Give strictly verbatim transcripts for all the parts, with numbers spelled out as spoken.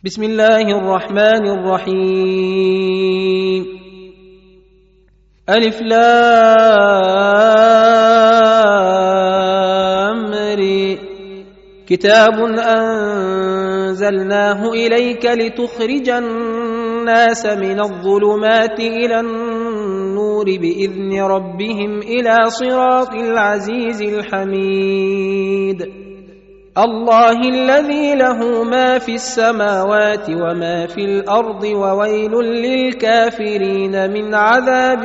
بسم الله الرحمن الرحيم. ألف لام ر. كتاب أنزلناه إليك لتخرج الناس من الظلمات إلى النور بإذن ربهم إلى صراط العزيز الحميد. الله الذي له ما في السماوات وما في الأرض وويل للكافرين من عذاب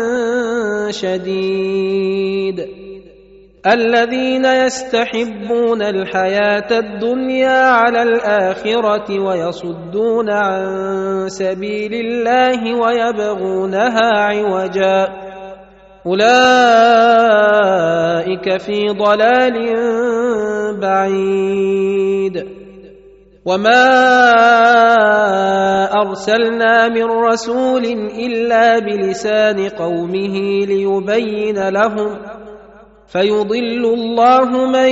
شديد. الذين يستحبون الحياة الدنيا على الآخرة ويصدون عن سبيل الله ويبغونها عوجا أولئك في ضلال بعيد. وما أرسلنا من رسول إلا بلسان قومه ليبين لهم فيضل الله من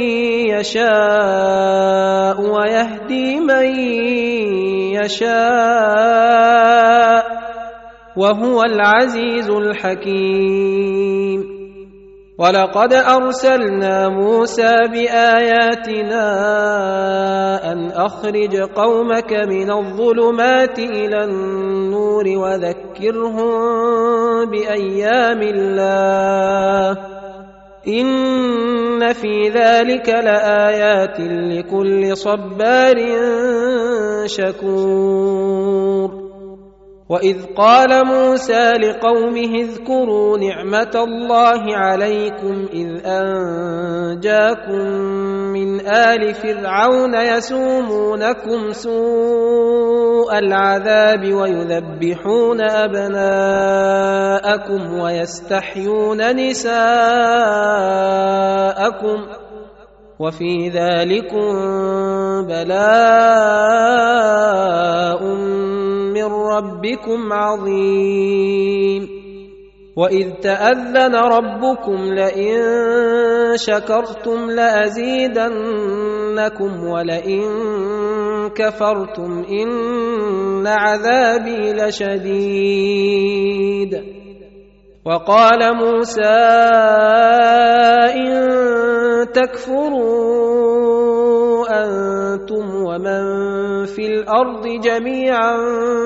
يشاء ويهدي من يشاء وهو العزيز الحكيم. ولقد أرسلنا موسى بآياتنا أن أخرج قومك من الظلمات إلى النور وذكرهم بأيام الله إن في ذلك لآيات لكل صبار شكور. وإذ قال موسى لقومه اذكروا نعمة الله عليكم إذ أنجاكم من آل فرعون يسومونكم سوء العذاب ويذبحون أبناءكم ويستحيون نساءكم وفي ذلكم بلاء من ربكم عظيم. وإذ تأذن ربكم لئن شكرتم لأزيدنكم ولئن كفرتم إن عذابي لشديد. وقال موسى إن تكفروا أنتم ومن في الأرض جميعا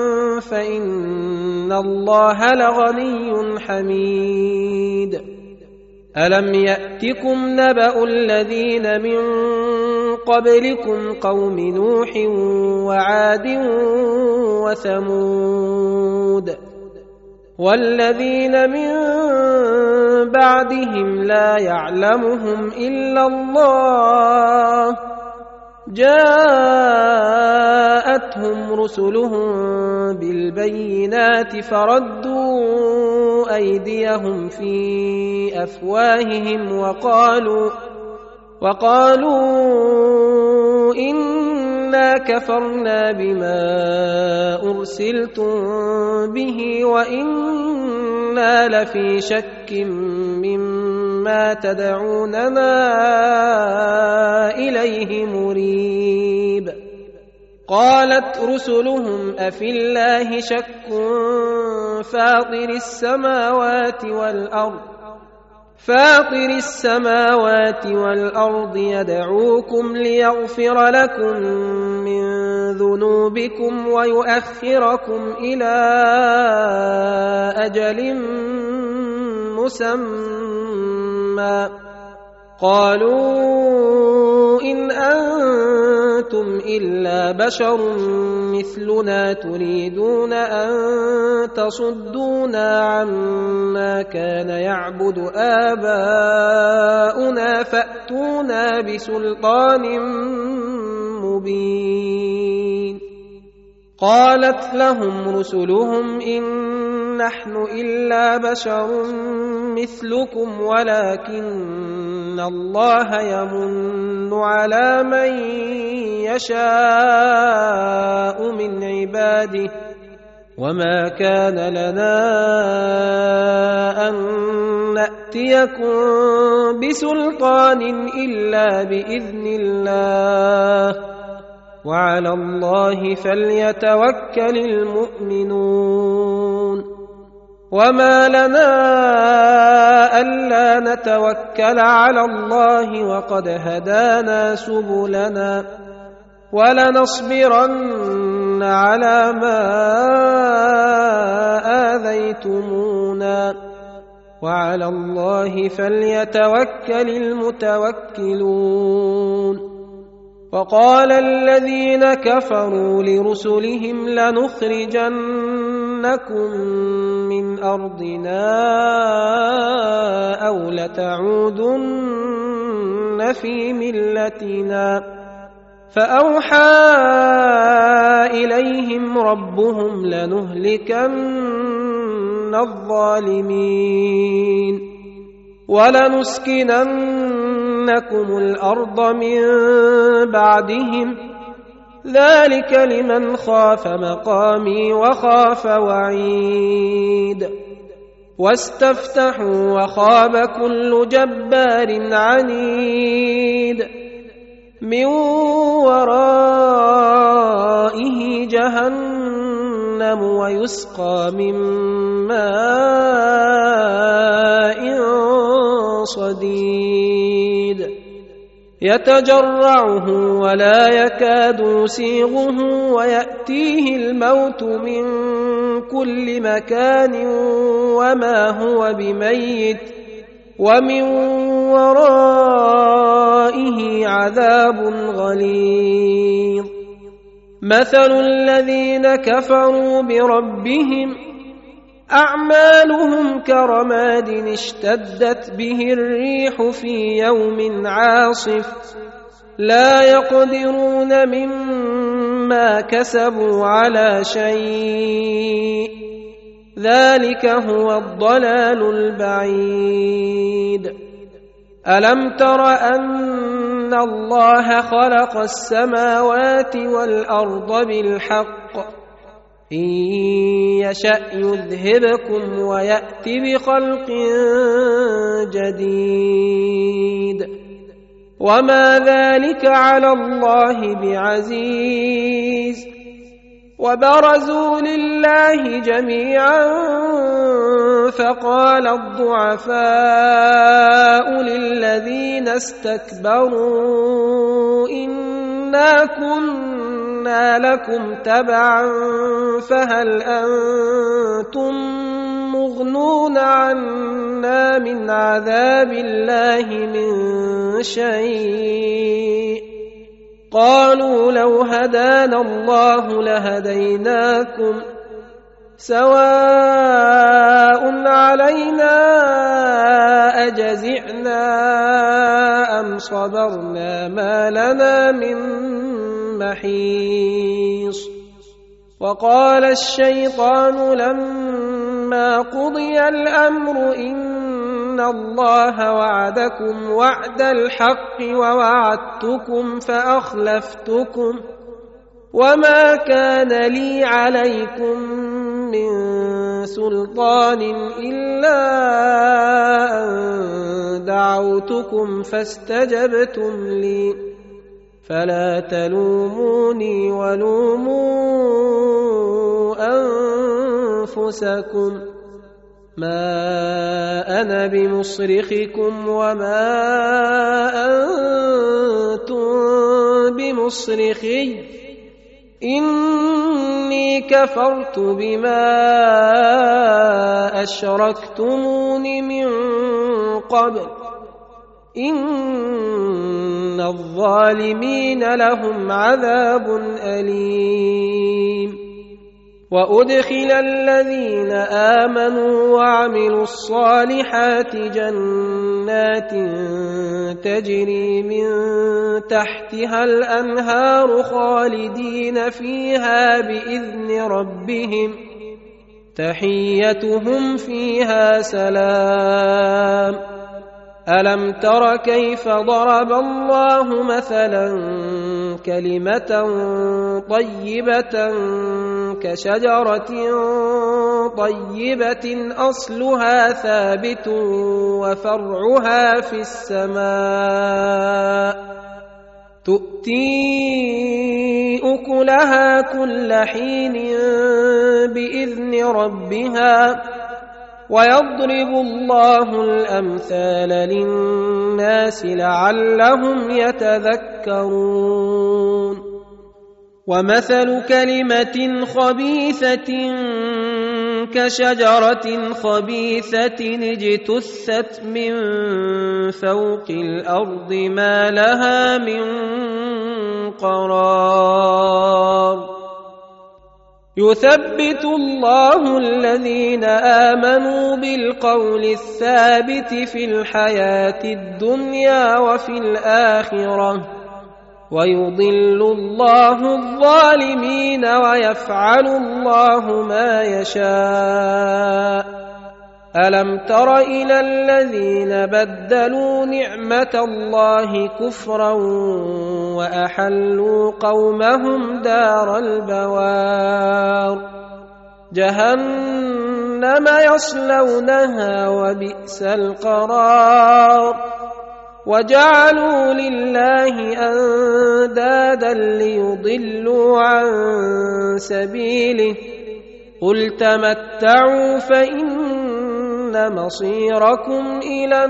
فإن الله لغني حميد. ألم يأتكم نبأ الذين من قبلكم قوم نوح وعاد وثمود والذين من بعدهم لا يعلمهم إلا الله جاءتهم رسلهم بالبينات فردوا أيديهم في أفواههم وقالوا وقالوا إنا كفرنا بما أرسلتم به وإنا لفي شك مما تدعوننا إليه مريب. قالت رسلهم أفي الله شك فاطر السماوات والأرض فاطر السماوات والأرض يدعوكم ليغفر لكم من ذنوبكم ويؤخركم إلى أجل مسمى قالوا إن أنتم إلا بشر مثلنا تريدون أن تصدونا عما كان يعبد آباؤنا فأتونا بسلطان مبين. قالت لهم رسلهم إن نحن إلا بشر مثلكم ولكن الله يمن على من يشاء من عباده وما كان لنا أن نأتيكم بسلطان إلا بإذن الله وعلى الله فليتوكل المؤمنون وما لنا ألا نتوكل على الله وقد هدانا سبلنا ولنصبرن على ما آذيتمونا وعلى الله فليتوكل المتوكلون وقال الذين كفروا لرسلهم لنخرجنكم من أرضنا أو لتعودن في ملتنا فأوحى إليهم ربهم لنهلكن الظالمين ولنسكننكم الأرض من بعدهم ذلك لمن خاف مقامي وخاف وعيد واستفتحوا وخاب كل جبار عنيد من ورائه جهنم ويسقى من ماء صديد يتجرعه ولا يكاد يسيغه ويأتيه الموت من كل مكان وما هو بميت ومن ورائه عذاب غليظ مثل الذين كفروا بربهم أعمالهم كرماد اشتدت به الريح في يوم عاصف لا يقدرون مما كسبوا على شيء ذلك هو الضلال البعيد ألم تر أن الله خلق السماوات والأرض بالحق إن يشأ يذهبكم ويأت بخلق جديد وما ذلك على الله بعزيز وبرزوا لله جميعا فقال الضعفاء للذين استكبروا إنا كنا لكم تبعا فهل أنتم مغنون عنا من عذاب الله من شيء قالوا لو هدانا الله لهديناكم سواء علينا أجزعنا أم صبرنا ما لنا من محيص وقال الشيطان لما قضي الأمر إن الله وعدكم وعد الحق ووعدتكم فأخلفتكم وما كان لي عليكم من سلطان إلا أن دعوتكم فاستجبتم لي فلا تلوموني ولوموا أنفسكم ما أنا بمصرخكم وما أنتم بمصرخي إني كفرت بما أشركتمون من قبل إن الظالمين لهم عذاب أليم وأدخل الذين آمنوا وعملوا الصالحات جنات تجري من تحتها الأنهار خالدين فيها بإذن ربهم تحيتهم فيها سلام ألم تر كيف ضرب الله مثلا كلمة طيبة كشجرة طيبة أصلها ثابت وفرعها في السماء تؤتي أكلها كل حين بإذن ربها ويضرب الله الأمثال للناس لعلهم يتذكرون ومثل كلمة خبيثة كشجرة خبيثة اجتثت من فوق الأرض ما لها من قرار يثبت الله الذين آمنوا بالقول الثابت في الحياة الدنيا وفي الآخرة ويضل الله الظالمين ويفعل الله ما يشاء ألم تر إلى الذين بدلوا نعمة الله كفرا وأحلوا قومهم دار البوار جهنم يصلونها وبئس القرار وجعلوا لله أندادا ليضلوا عن سبيله قل تمتعوا فإن مصيركم إلى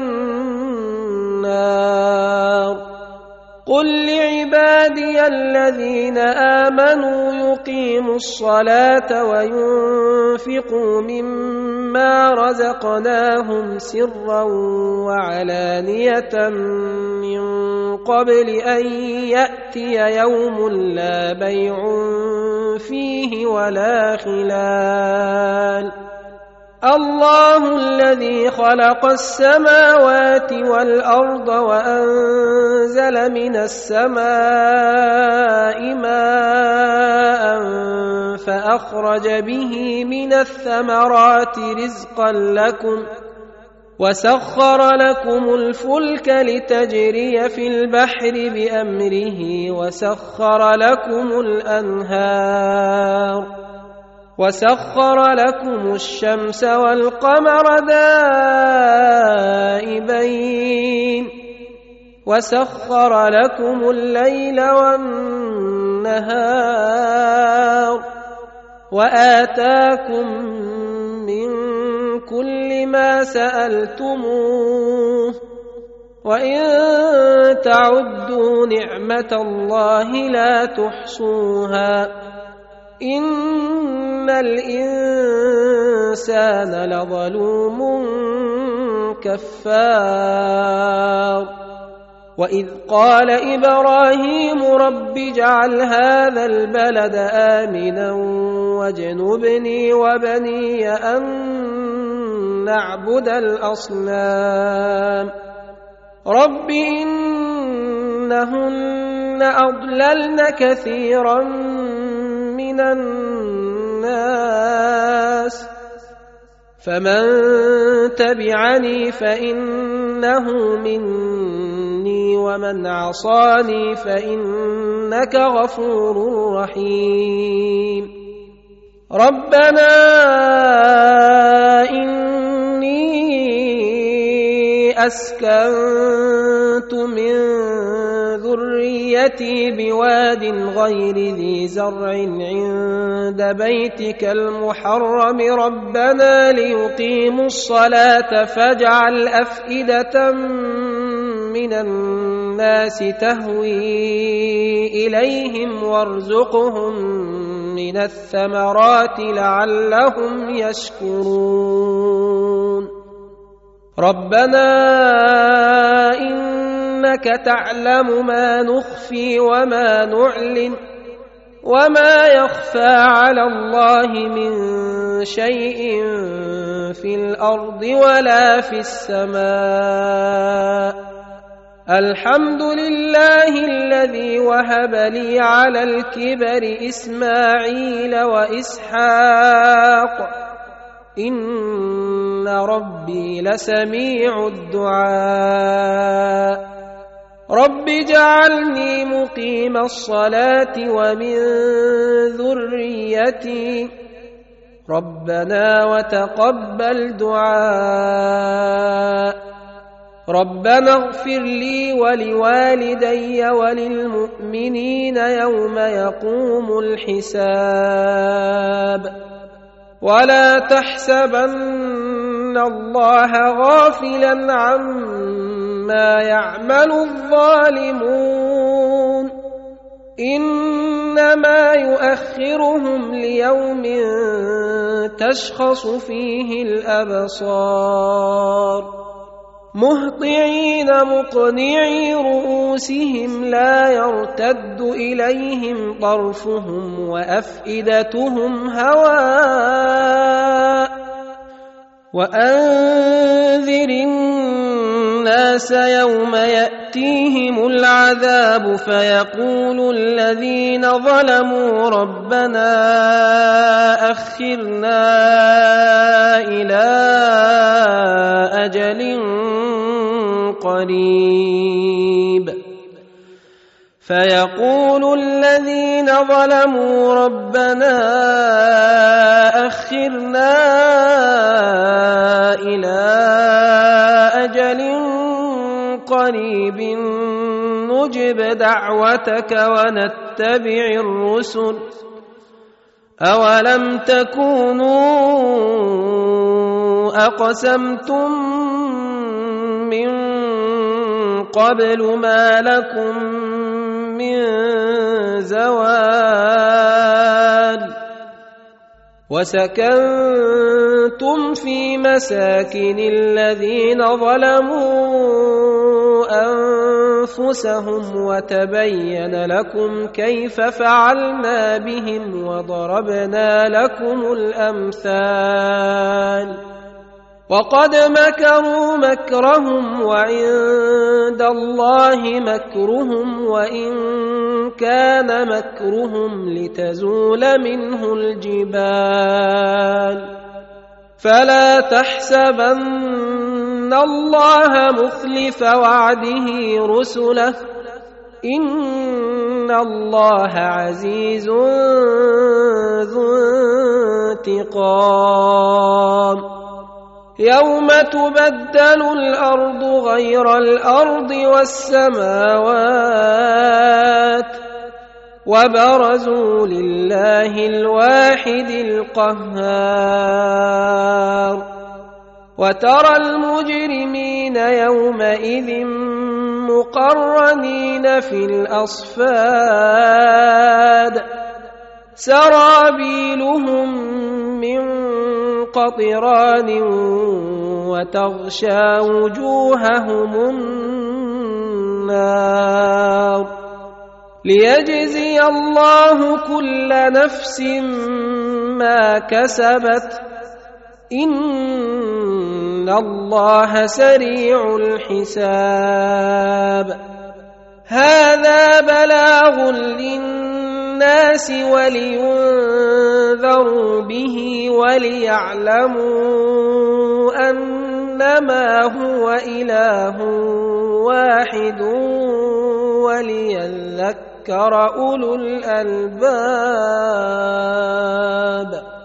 النار قل لعبادي الذين آمنوا يقيموا الصلاة وينفقوا مما رزقناهم سرا وعلانية من قبل أن يأتي يوم لا بيع فيه ولا خلال الله الذي خلق السماوات والأرض وأنزل من السماء ماء فأخرج به من الثمرات رزقا لكم وسخر لكم الفلك لتجري في البحر بأمره وسخر لكم الأنهار وسخر لكم الشمس والقمر دائبين وسخر لكم الليل والنهار وآتاكم من كل ما سألتموه وإن تعدوا نعمة الله لا تحصوها إن الإنسان لظلوم كفار وإذ قال إبراهيم رب اجعل هذا البلد آمنا واجنبني وبني أن نعبد الأصنام رب إنهن أضللن كثيرا من الناس فمن تبعني فإنه مني ومن عصاني فإنك غفور رحيم ربنا إني أسكنت من ذريتي بواد غير ذي زرع عند بيتك المحرم ربنا ليقيموا الصلاة فاجعل أفئدة من الناس تهوي إليهم وارزقهم من الثمرات لعلهم يشكرون ربنا إنك تعلم ما نخفي وما نعلن وما يخفى على الله من شيء في الأرض ولا في السماء الحمد لله الذي وهب لي على الكبر إسماعيل وإسحاق إن ربي لسميع الدعاء رب اجعلني مقيم الصلاة ومن ذريتي ربنا وتقبل دعاء ربنا اغفر لي ولوالدي وللمؤمنين يوم يقوم الحساب ولا تحسبن الله غافلا عما يعمل الظالمون إنما يؤخرهم ليوم تشخص فيه الأبصار مهطعين مقنعي رؤوسهم لا يرتد إليهم طرفهم وأفئدتهم هواء وأنذر الناس يوم يأتيهم العذاب فيقول الذين ظلموا ربنا أخرنا إلى أجل قريب فيقول الذين ظلموا ربنا أخرنا إلى أجل قريب نجب دعوتك ونتبع الرسل أولم تكونوا أقسمتم من قبل ما لكم من زوال وسكنتم في مساكن الذين ظلموا أنفسهم وتبين لكم كيف فعلنا بهم وضربنا لكم الأمثال وقد مكروا مكرهم وعند الله مكرهم وإن كان مكرهم لتزول منه الجبال فلا تحسبن الله مخلف وعده رسله إن الله عزيز ذو انتقام يوم تبدل الأرض غير الأرض والسماوات وبرزوا لله الواحد القهار وترى المجرمين يومئذ مقرنين في الأصفاد سرابيلهم من قطران وتغشى وجوههم النار ليجزي الله كل نفس ما كسبت إن الله سريع الحساب هذا بلاغ للناس ولينذروا به وليعلموا أنما هو إله واحد وليذكر أولو الألباب.